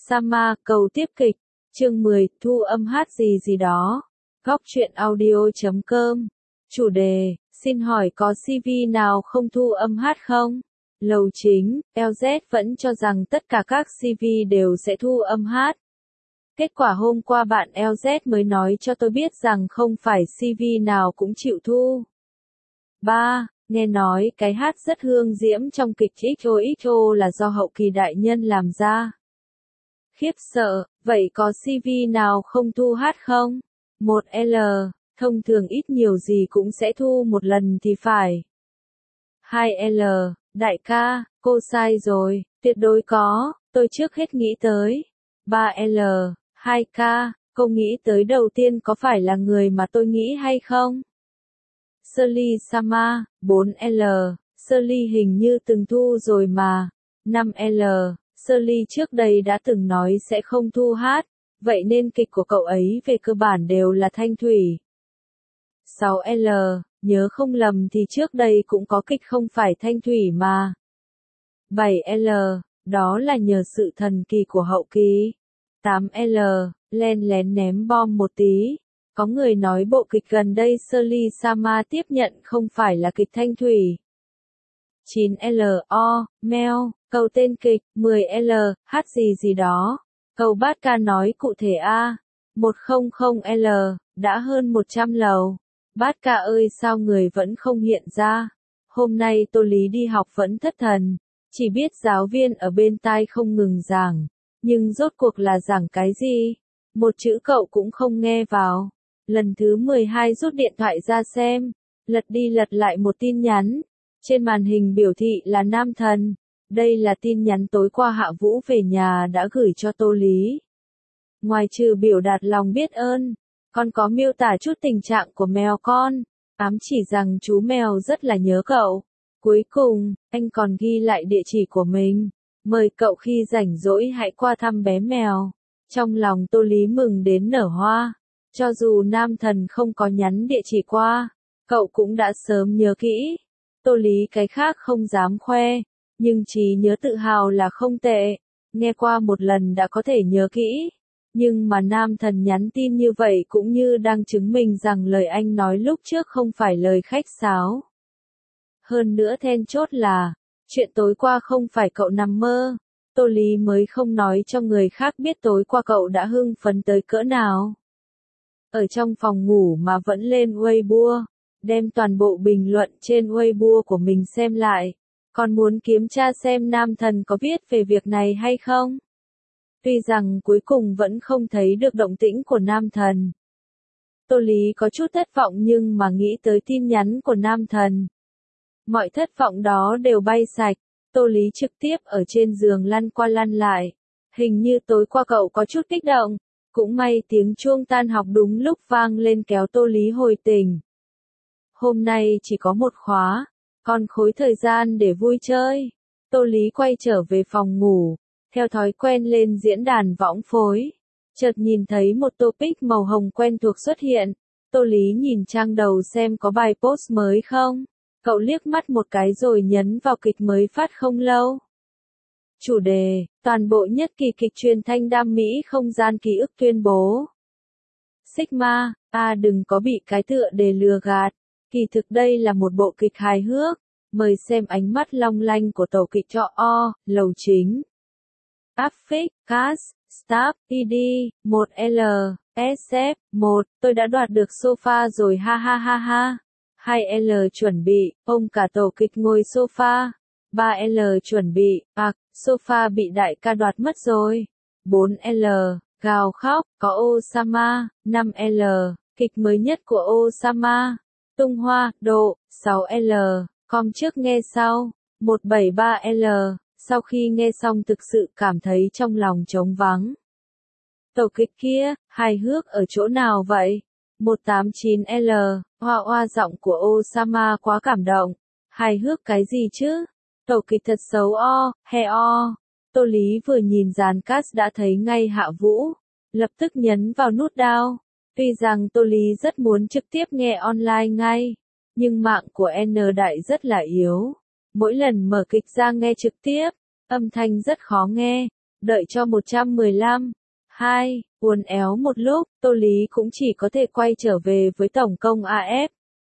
Sama, cầu tiếp kịch. Chương 10, thu âm hát gì gì đó. Góc truyện audio.com. Chủ đề, xin hỏi có CV nào không thu âm hát không? Lầu chính, LZ vẫn cho rằng tất cả các CV đều sẽ thu âm hát. Kết quả hôm qua bạn LZ mới nói cho tôi biết rằng không phải CV nào cũng chịu thu. 3. Nghe nói cái hát rất hương diễm trong kịch XOXO là do hậu kỳ đại nhân làm ra. Khiếp sợ, vậy có CV nào không thu hát không? 1L, thông thường ít nhiều gì cũng sẽ thu một lần thì phải. 2L, đại ca, cô sai rồi, tuyệt đối có, tôi trước hết nghĩ tới. 3L, 2K, cô nghĩ tới đầu tiên có phải là người mà tôi nghĩ hay không? Shirley Sama, 4L, Shirley hình như từng thu rồi mà. 5L, Shirley trước đây đã từng nói sẽ không thu hát, vậy nên kịch của cậu ấy về cơ bản đều là thanh thủy. 6L, nhớ không lầm thì trước đây cũng có kịch không phải thanh thủy mà. 7L, đó là nhờ sự thần kỳ của hậu kỳ. 8L, len lén ném bom một tí. Có người nói bộ kịch gần đây Shirley Sama tiếp nhận không phải là kịch thanh thủy. 9L, Mel, câu tên kịch. 10L, hát gì gì đó. Câu bát ca nói cụ thể A. 100L, đã hơn 100 lầu. Bát ca ơi sao người vẫn không hiện ra. Hôm nay Tô Lý đi học vẫn thất thần. Chỉ biết giáo viên ở bên tai không ngừng giảng. Nhưng rốt cuộc là giảng cái gì? Một chữ cậu cũng không nghe vào. Lần thứ 12 rút điện thoại ra xem. Lật đi lật lại một tin nhắn. Trên màn hình biểu thị là nam thần. Đây là tin nhắn tối qua Hạ Vũ về nhà đã gửi cho Tô Lý. Ngoài trừ biểu đạt lòng biết ơn, con có miêu tả chút tình trạng của mèo con, ám chỉ rằng chú mèo rất là nhớ cậu. Cuối cùng, anh còn ghi lại địa chỉ của mình, mời cậu khi rảnh rỗi hãy qua thăm bé mèo. Trong lòng Tô Lý mừng đến nở hoa, cho dù nam thần không có nhắn địa chỉ qua, cậu cũng đã sớm nhớ kỹ. Tô Lý cái khác không dám khoe, nhưng trí nhớ tự hào là không tệ, nghe qua một lần đã có thể nhớ kỹ. Nhưng mà nam thần nhắn tin như vậy cũng như đang chứng minh rằng lời anh nói lúc trước không phải lời khách sáo. Hơn nữa then chốt là, chuyện tối qua không phải cậu nằm mơ, Tô Lý mới không nói cho người khác biết tối qua cậu đã hưng phấn tới cỡ nào. Ở trong phòng ngủ mà vẫn lên Weibo, đem toàn bộ bình luận trên Weibo của mình xem lại, còn muốn kiểm tra xem nam thần có viết về việc này hay không. Tuy rằng cuối cùng vẫn không thấy được động tĩnh của nam thần. Tô Lý có chút thất vọng nhưng mà nghĩ tới tin nhắn của nam thần. Mọi thất vọng đó đều bay sạch, Tô Lý trực tiếp ở trên giường lăn qua lăn lại. Hình như tối qua cậu có chút kích động, cũng may tiếng chuông tan học đúng lúc vang lên kéo Tô Lý hồi tỉnh. Hôm nay chỉ có một khóa, còn khối thời gian để vui chơi. Tô Lý quay trở về phòng ngủ. Theo thói quen lên diễn đàn võng phối, chợt nhìn thấy một topic màu hồng quen thuộc xuất hiện. Tô Lý nhìn trang đầu xem có bài post mới không. Cậu liếc mắt một cái rồi nhấn vào kịch mới phát không lâu. Chủ đề, toàn bộ nhất kỳ kịch truyền thanh đam mỹ không gian ký ức tuyên bố. Sigma, đừng có bị cái tựa đề lừa gạt. Kỳ thực đây là một bộ kịch hài hước. Mời xem ánh mắt long lanh của tổ kịch cho lầu chính. Affix, Cast, Staff, ED, 1L, SF, 1, tôi đã đoạt được sofa rồi ha ha ha ha. 2L chuẩn bị, ông cả tổ kịch ngồi sofa. 3L chuẩn bị, sofa bị đại ca đoạt mất rồi. 4L, gào khóc, có Osama. 5L, kịch mới nhất của Osama. Tung hoa, độ. 6L, com trước nghe sau. 173L. Sau khi nghe xong thực sự cảm thấy trong lòng trống vắng. Tổ kịch kia, hài hước ở chỗ nào vậy? 189L, hoa giọng của Osama quá cảm động. Hài hước cái gì chứ? Tổ kịch thật xấu Tô Lý vừa nhìn dàn cast đã thấy ngay Hạ Vũ. Lập tức nhấn vào nút down. Tuy rằng Tô Lý rất muốn trực tiếp nghe online ngay, nhưng mạng của N Đại rất là yếu. Mỗi lần mở kịch ra nghe trực tiếp, âm thanh rất khó nghe. đợi cho 115. 2. Uốn éo một lúc, Tô Lý cũng chỉ có thể quay trở về với tổng công AF.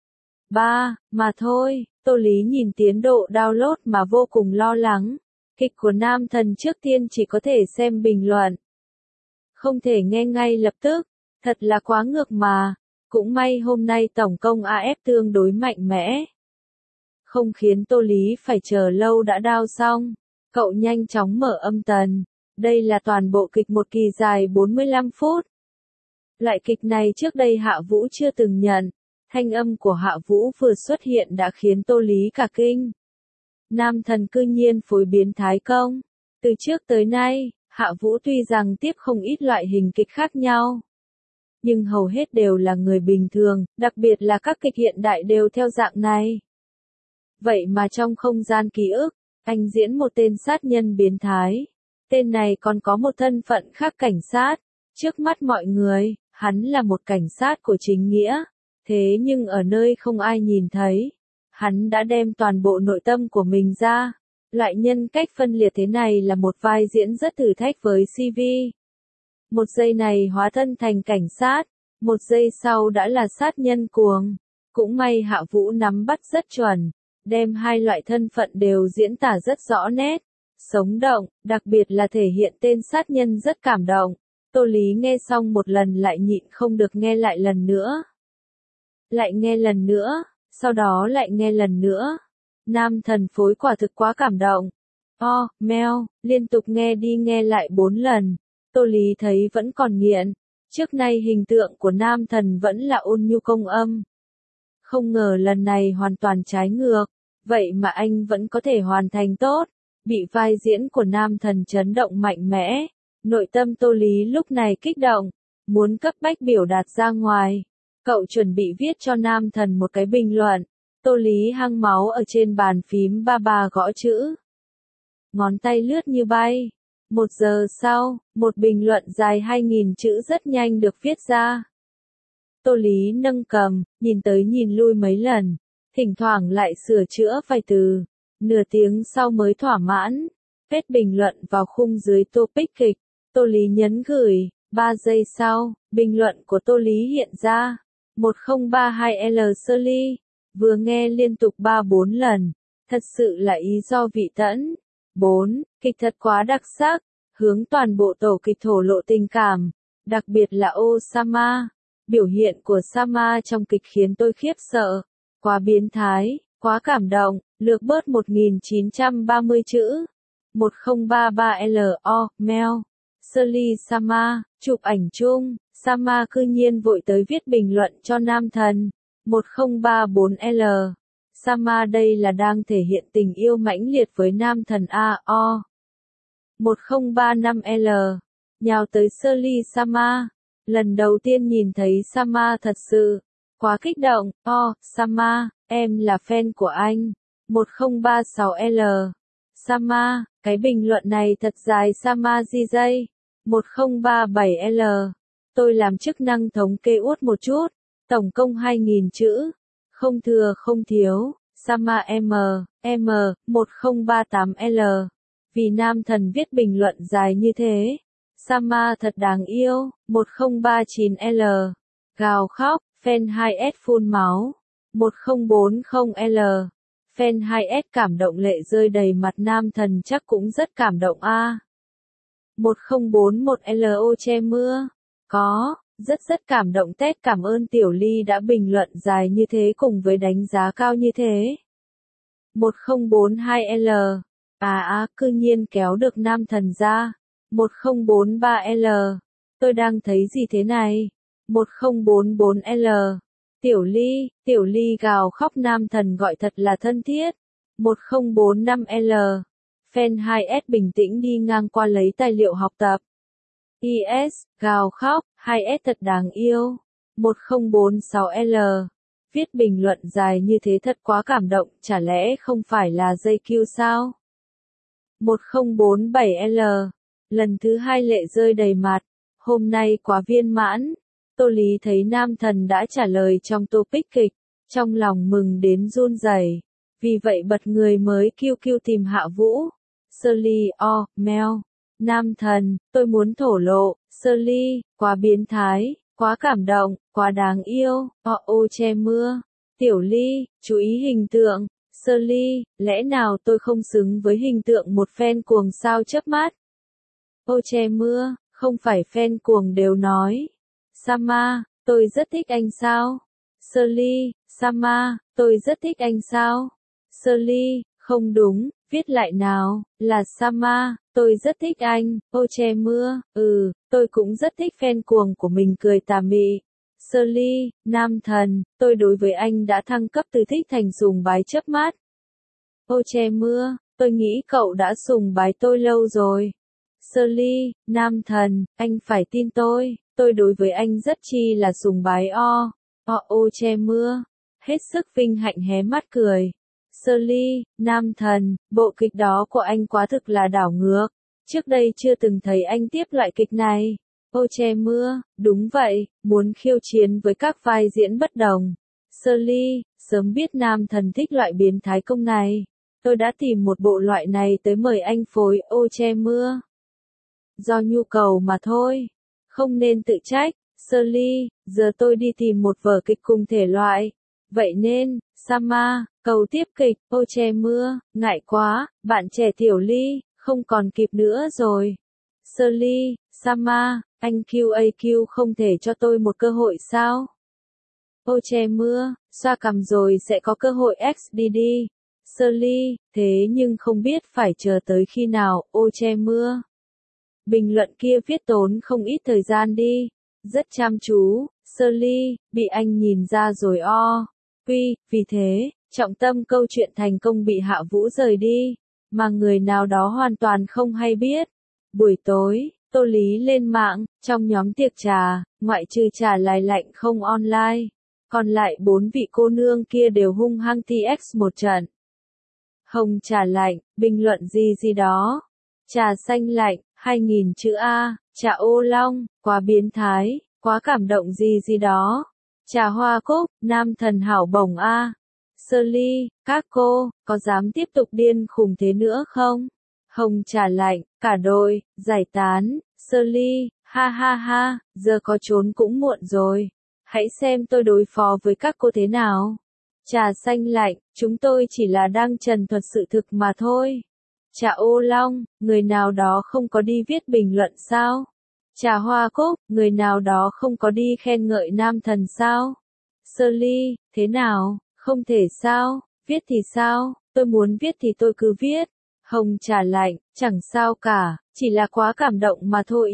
3. Mà thôi, Tô Lý nhìn tiến độ download mà vô cùng lo lắng. Kịch của Nam Thần trước tiên chỉ có thể xem bình luận. Không thể nghe ngay lập tức, thật là quá ngược mà. Cũng may hôm nay tổng công AF tương đối mạnh mẽ. Không khiến Tô Lý phải chờ lâu đã down xong. Cậu nhanh chóng mở âm tần. Đây là toàn bộ kịch một kỳ dài 45 phút. Loại kịch này trước đây Hạ Vũ chưa từng nhận. Thanh âm của Hạ Vũ vừa xuất hiện đã khiến Tô Lý cả kinh. Nam Thần cư nhiên phối biến thái công. Từ trước tới nay, Hạ Vũ tuy rằng tiếp không ít loại hình kịch khác nhau. Nhưng hầu hết đều là người bình thường, đặc biệt là các kịch hiện đại đều theo dạng này. Vậy mà trong không gian ký ức, anh diễn một tên sát nhân biến thái. Tên này còn có một thân phận khác cảnh sát. Trước mắt mọi người, hắn là một cảnh sát của chính nghĩa. Thế nhưng ở nơi không ai nhìn thấy, hắn đã đem toàn bộ nội tâm của mình ra. Loại nhân cách phân liệt thế này là một vai diễn rất thử thách với CV. Một giây này hóa thân thành cảnh sát, một giây sau đã là sát nhân cuồng. Cũng may Hạ Vũ nắm bắt rất chuẩn, đem hai loại thân phận đều diễn tả rất rõ nét, sống động, đặc biệt là thể hiện tên sát nhân rất cảm động. Tô Lý nghe xong một lần lại nhịn không được nghe lại lần nữa. Lại nghe lần nữa, sau đó lại nghe lần nữa. Nam Thần phối quả thực quá cảm động. Meo, liên tục nghe đi nghe lại 4 lần. Tô Lý thấy vẫn còn nghiện. Trước nay hình tượng của Nam Thần vẫn là ôn nhu công âm. Không ngờ lần này hoàn toàn trái ngược. Vậy mà anh vẫn có thể hoàn thành tốt. Bị vai diễn của Nam Thần chấn động mạnh mẽ. Nội tâm Tô Lý lúc này kích động. Muốn cấp bách biểu đạt ra ngoài. Cậu chuẩn bị viết cho Nam Thần một cái bình luận. Tô Lý hăng máu ở trên bàn phím ba gõ chữ. Ngón tay lướt như bay. 1 giờ sau, một bình luận dài 2.000 chữ rất nhanh được viết ra. Tô Lý nâng cầm, nhìn tới nhìn lui mấy lần, thỉnh thoảng lại sửa chữa vài từ. Nửa tiếng sau mới thỏa mãn. Viết bình luận vào khung dưới topic kịch. Tô Lý nhấn gửi. 3 giây sau, bình luận của Tô Lý hiện ra. 1032L Shirley. Vừa nghe liên tục 3-4 lần. Thật sự là ý do vị tẫn. 4. Kịch thật quá đặc sắc. Hướng toàn bộ tổ kịch thổ lộ tình cảm. Đặc biệt là Osama. Biểu hiện của Sama trong kịch khiến tôi khiếp sợ. Quá biến thái, quá cảm động. Lược bớt 1930 chữ. 1033L Mel. Shirley Sama. Chụp ảnh chung. Sama cư nhiên vội tới viết bình luận cho Nam Thần. 1034L. Sama đây là đang thể hiện tình yêu mãnh liệt với Nam Thần A.O. 1035L. Nhào tới Shirley Sama. Lần đầu tiên nhìn thấy Sama thật sự. Quá kích động. Sama, em là fan của anh. 1036L. Sama, cái bình luận này thật dài Sama GJ. 1037L. Tôi làm chức năng thống kê uất một chút. Tổng công 2.000 chữ. Không thừa không thiếu. Sama M. 1038L. Vì Nam Thần viết bình luận dài như thế. Sama thật đáng yêu. 1039L. Gào khóc. Fan 2S phun máu. 1040L. Fan 2S cảm động lệ rơi đầy mặt. Nam Thần chắc cũng rất cảm động a. 1041LO che mưa. Có, rất cảm động Tết cảm ơn Tiểu Ly đã bình luận dài như thế cùng với đánh giá cao như thế. 1042L. Cư nhiên kéo được Nam Thần ra. 1043L. Tôi đang thấy gì thế này? 1044L. Tiểu Ly gào khóc Nam Thần gọi thật là thân thiết. 1045L. Fan 2S bình tĩnh đi ngang qua lấy tài liệu học tập. IS, gào khóc, 2S thật đáng yêu. 1046L. Viết bình luận dài như thế thật quá cảm động, chả lẽ không phải là JQ sao? 1047L. Lần thứ 2 lệ rơi đầy mặt. Hôm nay quá viên mãn. Tô Lý thấy Nam Thần đã trả lời trong topic kịch. Trong lòng mừng đến run rẩy. Vì vậy bật người mới QQ tìm Hạ Vũ. Shirley Mel. nam thần, tôi muốn thổ lộ, Sully, quá biến thái, quá cảm động, quá đáng yêu, che mưa. Tiểu Ly, chú ý hình tượng, Sully, lẽ nào tôi không xứng với hình tượng một fan cuồng sao chớp mắt? Che mưa, không phải fan cuồng đều nói. Sama, tôi rất thích anh sao? Sully, Sama, tôi rất thích anh sao? Sully, không đúng, viết lại nào, là Sama, tôi rất thích anh, che mưa, tôi cũng rất thích fan cuồng của mình cười tà mị. Sully, nam thần, tôi đối với anh đã thăng cấp từ thích thành sùng bái chớp mắt. Che mưa, tôi nghĩ cậu đã sùng bái tôi lâu rồi. Sully, nam thần, anh phải tin tôi đối với anh rất chi là sùng bái che mưa, hết sức vinh hạnh hé mắt cười. Sully, nam thần, bộ kịch đó của anh quá thực là đảo ngược. Trước đây chưa từng thấy anh tiếp loại kịch này. Che mưa, đúng vậy, muốn khiêu chiến với các vai diễn bất đồng. Sully, sớm biết nam thần thích loại biến thái công này. Tôi đã tìm một bộ loại này tới mời anh phối che mưa. Do nhu cầu mà thôi. Không nên tự trách. Sully, giờ tôi đi tìm một vở kịch cùng thể loại. Vậy nên, Sama, cầu tiếp kịch, che mưa, ngại quá, bạn trẻ Tiểu Ly, không còn kịp nữa rồi. Sully, Sama, anh QAQ không thể cho tôi một cơ hội sao? Che mưa, xoa cằm rồi sẽ có cơ hội XDD. Sully, thế nhưng không biết phải chờ tới khi nào, che mưa. Bình luận kia viết tốn không ít thời gian đi. Rất chăm chú, Sully, bị anh nhìn ra rồi vì thế, trọng tâm câu chuyện thành công bị Hạ Vũ rời đi, mà người nào đó hoàn toàn không hay biết. Buổi tối, Tô Lý lên mạng, trong nhóm tiệc trà, ngoại trừ trà lai lạnh không online, còn lại 4 vị cô nương kia đều hung hăng TX một trận. Hồng trà lạnh, bình luận gì đó. Trà xanh lạnh, 2000 chữ A, trà ô long, quá biến thái, quá cảm động gì đó. Trà hoa cúc, nam thần hảo bổng A. Sully, các cô, có dám tiếp tục điên khùng thế nữa không? Hồng trà lạnh, cả đội, giải tán. Sully, ha ha ha, giờ có trốn cũng muộn rồi. Hãy xem tôi đối phó với các cô thế nào. Trà xanh lạnh, chúng tôi chỉ là đang trần thuật sự thực mà thôi. Trà ô long, người nào đó không có đi viết bình luận sao? Trà hoa cúc, người nào đó không có đi khen ngợi nam thần sao? Sully, thế nào, không thể sao, viết thì sao, tôi muốn viết thì tôi cứ viết. Hồng trà lạnh, chẳng sao cả, chỉ là quá cảm động mà thôi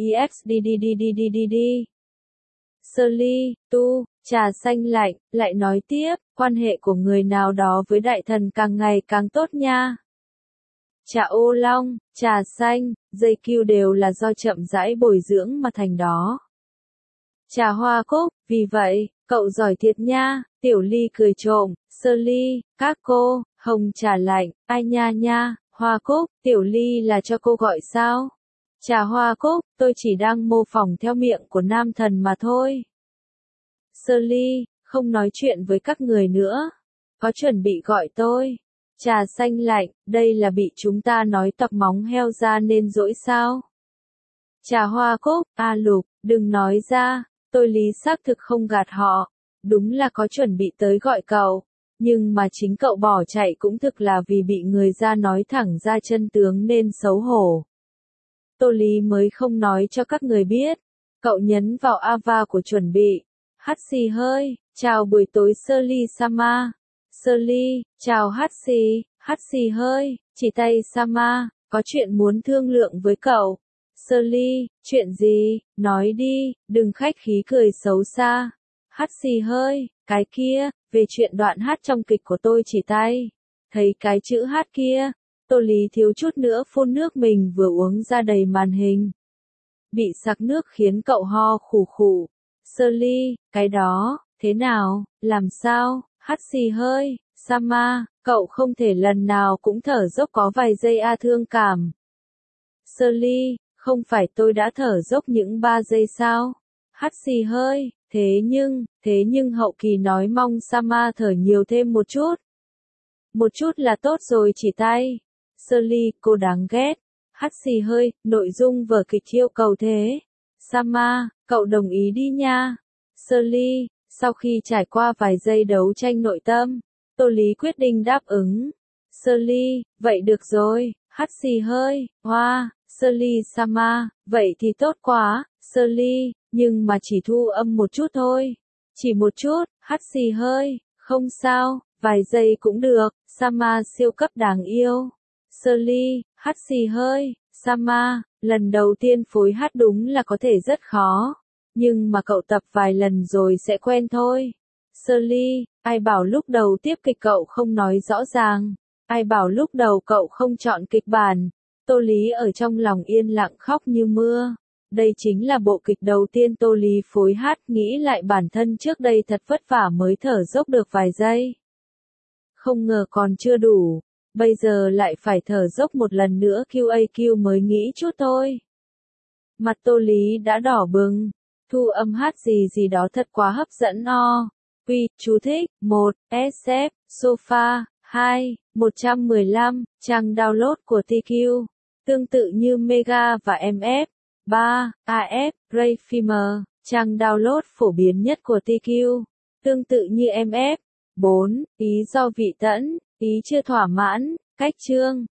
đi. Sully, trà xanh lạnh, lại nói tiếp, quan hệ của người nào đó với đại thần càng ngày càng tốt nha. Trà ô long, trà xanh, dây cue đều là do chậm rãi bồi dưỡng mà thành đó. Trà hoa cúc, vì vậy, cậu giỏi thiệt nha, Tiểu Ly cười trộm. Sully, các cô, hồng trà lạnh, ai nha, hoa cúc, Tiểu Ly là cho cô gọi sao? Trà hoa cúc, tôi chỉ đang mô phỏng theo miệng của nam thần mà thôi. Sully, không nói chuyện với các người nữa. Có chuẩn bị gọi tôi. Trà xanh lạnh, đây là bị chúng ta nói tọc móng heo ra nên dỗi sao? Trà hoa cúc, Lục, đừng nói ra, tôi lý xác thực không gạt họ. Đúng là có chuẩn bị tới gọi cậu, nhưng mà chính cậu bỏ chạy cũng thực là vì bị người ra nói thẳng ra chân tướng nên xấu hổ. Tô Lý mới không nói cho các người biết. Cậu nhấn vào ava của chuẩn bị. Hắt xì hơi, chào buổi tối Sully Sama. Sully, chào hắt xì hơi, chỉ tay Sama, có chuyện muốn thương lượng với cậu. Sully, chuyện gì, nói đi, đừng khách khí cười xấu xa. Hắt xì hơi, cái kia, về chuyện đoạn hát trong kịch của tôi chỉ tay. Thấy cái chữ hát kia, Tô Lý thiếu chút nữa phun nước mình vừa uống ra đầy màn hình. Bị sặc nước khiến cậu ho khủ khủ. Sully, cái đó, thế nào, làm sao, hắt xì hơi, Sama, cậu không thể lần nào cũng thở dốc có vài giây thương cảm. Sully, không phải tôi đã thở dốc những 3 giây sao? Hắt xì hơi, thế nhưng hậu kỳ nói mong Sama thở nhiều thêm một chút. Một chút là tốt rồi chỉ tay. Sully, cô đáng ghét. hắt xì hơi, nội dung vở kịch yêu cầu thế. Sama, cậu đồng ý đi nha. Shirley, sau khi trải qua vài giây đấu tranh nội tâm, Tô Lý quyết định đáp ứng. Shirley, vậy được rồi, hắt xì hơi, hoa, Shirley Sama, vậy thì tốt quá, Shirley, nhưng mà chỉ thu âm một chút thôi. Chỉ một chút, hắt xì hơi, không sao, vài giây cũng được, Sama siêu cấp đáng yêu. Shirley, hắt xì hơi, Sama, lần đầu tiên phối hát đúng là có thể rất khó. Nhưng mà cậu tập vài lần rồi sẽ quen thôi. Shirley, ai bảo lúc đầu tiếp kịch cậu không nói rõ ràng. Ai bảo lúc đầu cậu không chọn kịch bản. Tô Lý ở trong lòng yên lặng khóc như mưa. Đây chính là bộ kịch đầu tiên Tô Lý phối hát, nghĩ lại bản thân trước đây thật vất vả mới thở dốc được vài giây. Không ngờ còn chưa đủ. Bây giờ lại phải thở dốc một lần nữa QAQ mới nghĩ chút thôi. Mặt Tô Lý đã đỏ bừng. Thu âm hát gì gì đó thật quá hấp dẫn o. Quy, chú thích, 1, SF, sofa, 2, 115, trang download của TQ. Tương tự như Mega và MF. 3, AF, Ray Filmer, trang download phổ biến nhất của TQ. Tương tự như MF. 4, ý do vị tẫn, ý chưa thỏa mãn, cách chương.